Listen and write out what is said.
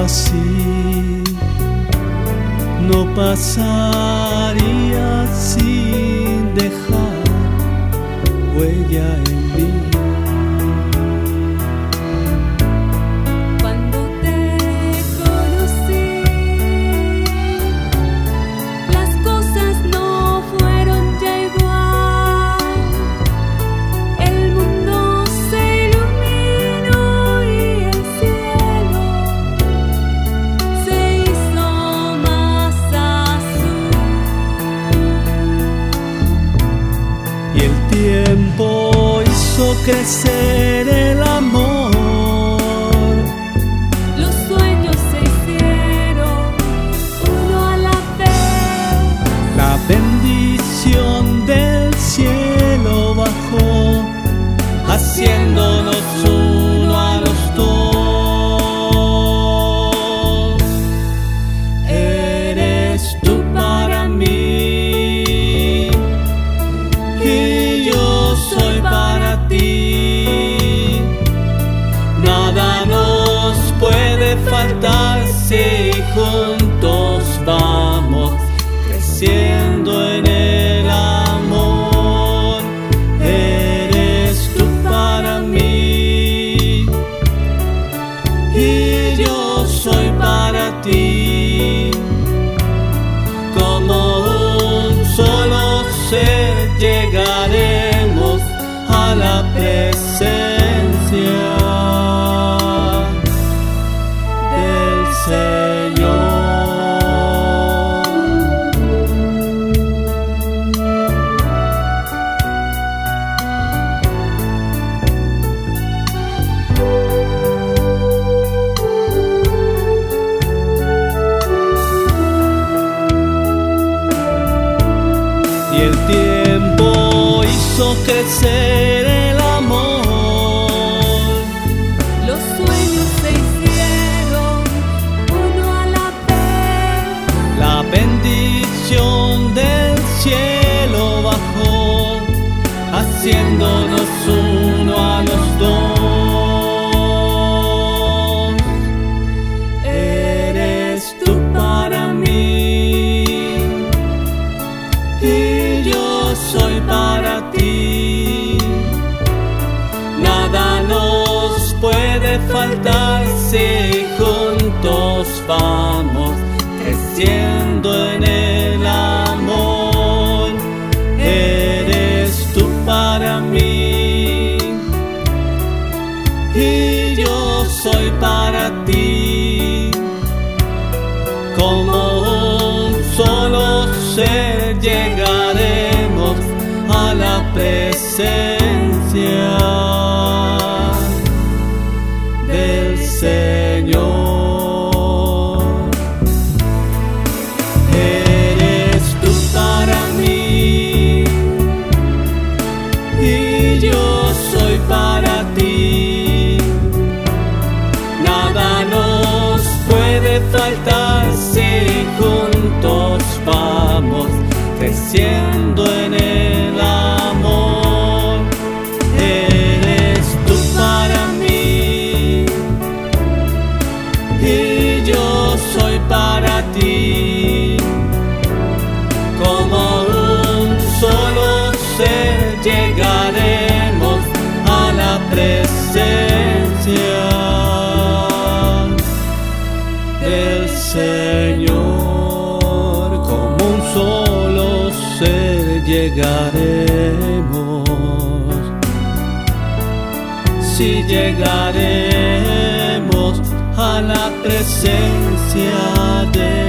así no pasaría sin dejar huella en mí. Cuando te conocí, las cosas no fueron ya igual. El mundo se iluminó y el cielo se hizo más azul. Y el tiempo hizo crecer el amor. Los sueños se hicieron uno a la vez. La bendición del cielo bajó, haciéndonos uno a los dos. Eres tú para mí y yo soy para ti. Nada nos puede faltar si juntos vamos creciendo en el amor. Eres tú para mí y yo soy para ti. Como un solo ser llegaremos a la presencia del Señor. Y el tiempo hizo crecer el amor. Los sueños se hicieron uno a la vez. La bendición del cielo bajó, haciéndonos uno a los dos. Eres tú para mí y yo soy para ti. Nada nos puede faltar si juntos vamos creciendo en el amor. Eres tú para mí y yo soy para ti. Como un solo ser llegaremos a la presencia del Señor. Eres tú para mí y yo soy para ti. Nada nos puede faltar si juntos vamos creciendo en el amor. Eres tú para mí y yo soy para ti. Como un solo ser llegaremos a la presencia del Señor. Como un solo ser llegaremos, si llegaremos a la presencia de